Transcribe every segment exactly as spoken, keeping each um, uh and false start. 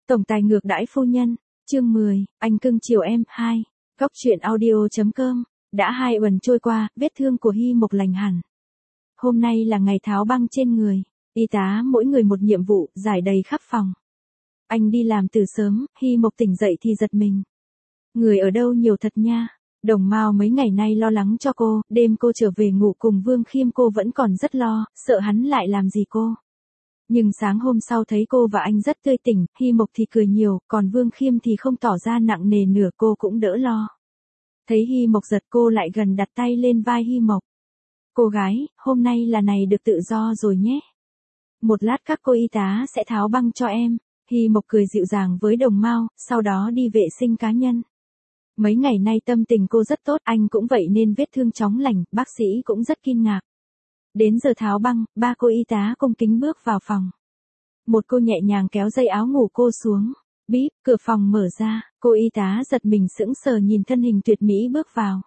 Tổng tài ngược đãi phu nhân, chương mười, anh cưng chiều em, hai. Góc truyện audio.com, đã hai tuần trôi qua, vết thương của Hy Mộc lành hẳn. Hôm nay là ngày tháo băng trên người, y tá mỗi người một nhiệm vụ, giải đầy khắp phòng. Anh đi làm từ sớm, Hy Mộc tỉnh dậy thì giật mình. Người ở đâu nhiều thật nha. Đồng Mao mấy ngày nay lo lắng cho cô, đêm cô trở về ngủ cùng Vương Khiêm cô vẫn còn rất lo, sợ hắn lại làm gì cô. Nhưng sáng hôm sau thấy cô và anh rất tươi tỉnh, Hy Mộc thì cười nhiều, còn Vương Khiêm thì không tỏ ra nặng nề nửa, cô cũng đỡ lo. Thấy Hy Mộc giật cô lại gần đặt tay lên vai Hy Mộc. Cô gái, hôm nay là này được tự do rồi nhé. Một lát các cô y tá sẽ tháo băng cho em. Hy Mộc cười dịu dàng với Đồng Mao, sau đó đi vệ sinh cá nhân. Mấy ngày nay tâm tình cô rất tốt, anh cũng vậy nên vết thương chóng lành, bác sĩ cũng rất kinh ngạc. Đến giờ tháo băng, ba cô y tá cung kính bước vào phòng. Một cô nhẹ nhàng kéo dây áo ngủ cô xuống. Bíp, cửa phòng mở ra, cô y tá giật mình sững sờ nhìn thân hình tuyệt mỹ bước vào.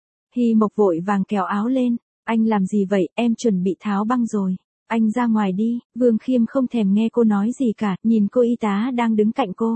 Hy Mộc vội vàng kéo áo lên. Anh làm gì vậy, em chuẩn bị tháo băng rồi. Anh ra ngoài đi. Vương Khiêm không thèm nghe cô nói gì cả, nhìn cô y tá đang đứng cạnh cô.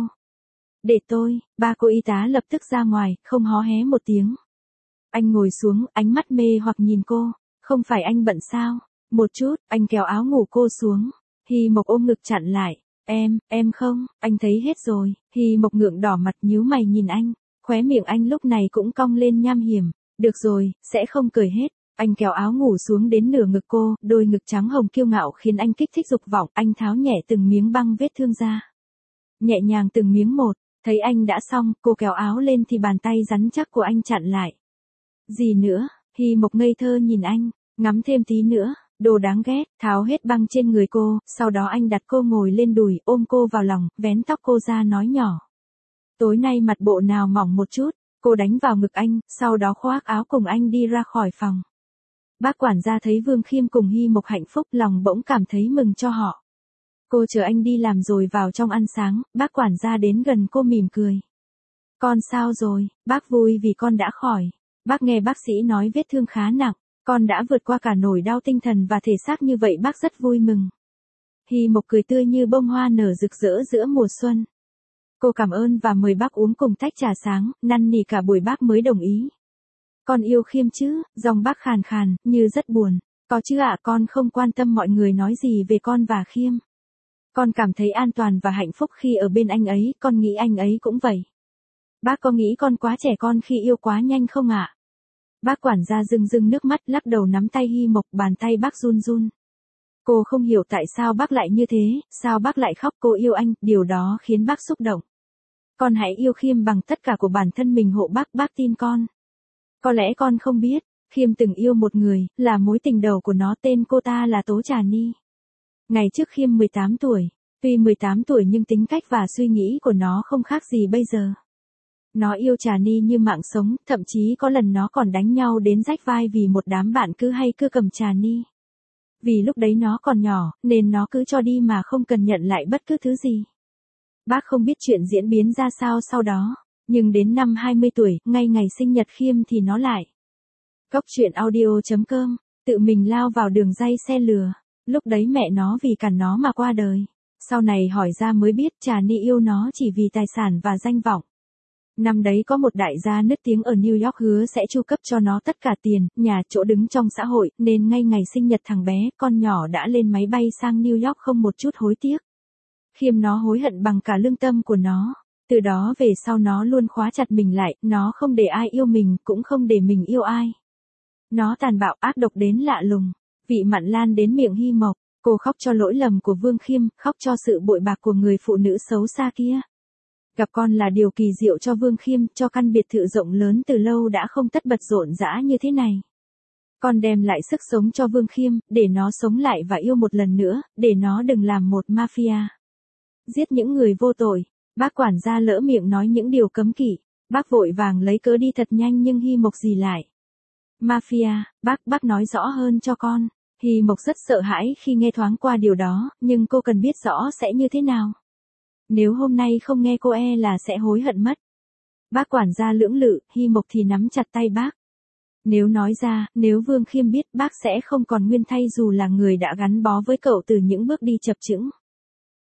Để tôi, ba cô y tá lập tức ra ngoài, không hó hé một tiếng. Anh ngồi xuống, ánh mắt mê hoặc nhìn cô. Không phải anh bận sao? Một chút, anh kéo áo ngủ cô xuống. Hy Mộc ôm ngực chặn lại. Em, em không, anh thấy hết rồi. Hy Mộc ngượng đỏ mặt nhíu mày nhìn anh. Khóe miệng anh lúc này cũng cong lên nham hiểm. Được rồi, sẽ không cười hết. Anh kéo áo ngủ xuống đến nửa ngực cô, đôi ngực trắng hồng kiêu ngạo khiến anh kích thích dục vọng. Anh tháo nhẹ từng miếng băng vết thương ra. Nhẹ nhàng từng miếng một. Thấy anh đã xong, cô kéo áo lên thì bàn tay rắn chắc của anh chặn lại. Gì nữa? Hy Mộc ngây thơ nhìn anh, ngắm thêm tí nữa, đồ đáng ghét, tháo hết băng trên người cô, sau đó anh đặt cô ngồi lên đùi, ôm cô vào lòng, vén tóc cô ra nói nhỏ. Tối nay mặt bộ nào mỏng một chút, cô đánh vào ngực anh, sau đó khoác áo cùng anh đi ra khỏi phòng. Bác quản gia thấy Vương Khiêm cùng Hy Mộc hạnh phúc lòng bỗng cảm thấy mừng cho họ. Cô chờ anh đi làm rồi vào trong ăn sáng, bác quản gia đến gần cô mỉm cười. Con sao rồi, bác vui vì con đã khỏi. Bác nghe bác sĩ nói vết thương khá nặng, con đã vượt qua cả nỗi đau tinh thần và thể xác như vậy bác rất vui mừng. Hy Mộc cười tươi như bông hoa nở rực rỡ giữa mùa xuân. Cô cảm ơn và mời bác uống cùng tách trà sáng, năn nỉ cả buổi bác mới đồng ý. Con yêu Khiêm chứ, giọng bác khàn khàn, như rất buồn. Có chứ ạ, con không quan tâm mọi người nói gì về con và Khiêm. Con cảm thấy an toàn và hạnh phúc khi ở bên anh ấy, con nghĩ anh ấy cũng vậy. Bác có nghĩ con quá trẻ con khi yêu quá nhanh không ạ? Bác quản gia rưng rưng nước mắt lắc đầu nắm tay Hy Mộc, bàn tay bác run run. Cô không hiểu tại sao bác lại như thế, sao bác lại khóc, cô yêu anh, điều đó khiến bác xúc động. Con hãy yêu Khiêm bằng tất cả của bản thân mình, hộ bác, bác tin con. Có lẽ con không biết, Khiêm từng yêu một người, là mối tình đầu của nó, tên cô ta là Tố Trà Ni. Ngày trước Khiêm mười tám tuổi, tuy mười tám tuổi nhưng tính cách và suy nghĩ của nó không khác gì bây giờ. Nó yêu Trà Ni như mạng sống, thậm chí có lần nó còn đánh nhau đến rách vai vì một đám bạn cứ hay cưa cầm Trà Ni. Vì lúc đấy nó còn nhỏ, nên nó cứ cho đi mà không cần nhận lại bất cứ thứ gì. Bác không biết chuyện diễn biến ra sao sau đó, nhưng đến năm hai mươi tuổi, ngay ngày sinh nhật Khiêm thì nó lại. Góc truyện audio.com, tự mình lao vào đường dây xe lừa. Lúc đấy mẹ nó vì cản nó mà qua đời. Sau này hỏi ra mới biết Trà Ni yêu nó chỉ vì tài sản và danh vọng. Năm đấy có một đại gia nức tiếng ở New York hứa sẽ chu cấp cho nó tất cả tiền, nhà, chỗ đứng trong xã hội, nên ngay ngày sinh nhật thằng bé, con nhỏ đã lên máy bay sang New York không một chút hối tiếc. Khiêm nó hối hận bằng cả lương tâm của nó. Từ đó về sau nó luôn khóa chặt mình lại, nó không để ai yêu mình, cũng không để mình yêu ai. Nó tàn bạo ác độc đến lạ lùng. Vị mặn lan đến miệng Hy Mộc, cô khóc cho lỗi lầm của Vương Khiêm, khóc cho sự bội bạc của người phụ nữ xấu xa kia. Gặp con là điều kỳ diệu cho Vương Khiêm, cho căn biệt thự rộng lớn từ lâu đã không tất bật rộn rã như thế này. Con đem lại sức sống cho Vương Khiêm, để nó sống lại và yêu một lần nữa, để nó đừng làm một mafia. Giết những người vô tội. Bác quản gia lỡ miệng nói những điều cấm kỵ. Bác vội vàng lấy cớ đi thật nhanh nhưng Hy Mộc dì lại. Mafia, bác, bác nói rõ hơn cho con. Hy Mộc rất sợ hãi khi nghe thoáng qua điều đó, nhưng cô cần biết rõ sẽ như thế nào. Nếu hôm nay không nghe cô e là sẽ hối hận mất. Bác quản gia lưỡng lự, Hy Mộc thì nắm chặt tay bác. Nếu nói ra, nếu Vương Khiêm biết, bác sẽ không còn nguyên thay dù là người đã gắn bó với cậu từ những bước đi chập chững.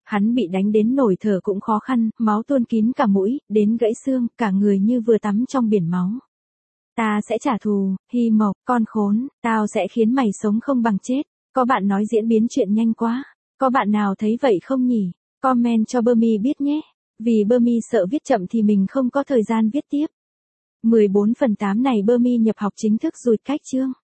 Hắn bị đánh đến nổi thở cũng khó khăn, máu tuôn kín cả mũi, đến gãy xương, cả người như vừa tắm trong biển máu. Ta sẽ trả thù, Hy Mộc, con khốn, tao sẽ khiến mày sống không bằng chết. Có bạn nói diễn biến chuyện nhanh quá. Có bạn nào thấy vậy không nhỉ? Comment cho Bermy biết nhé. Vì Bermy sợ viết chậm thì mình không có thời gian viết tiếp. mười bốn phần tám này Bermy nhập học chính thức rồi cách chương.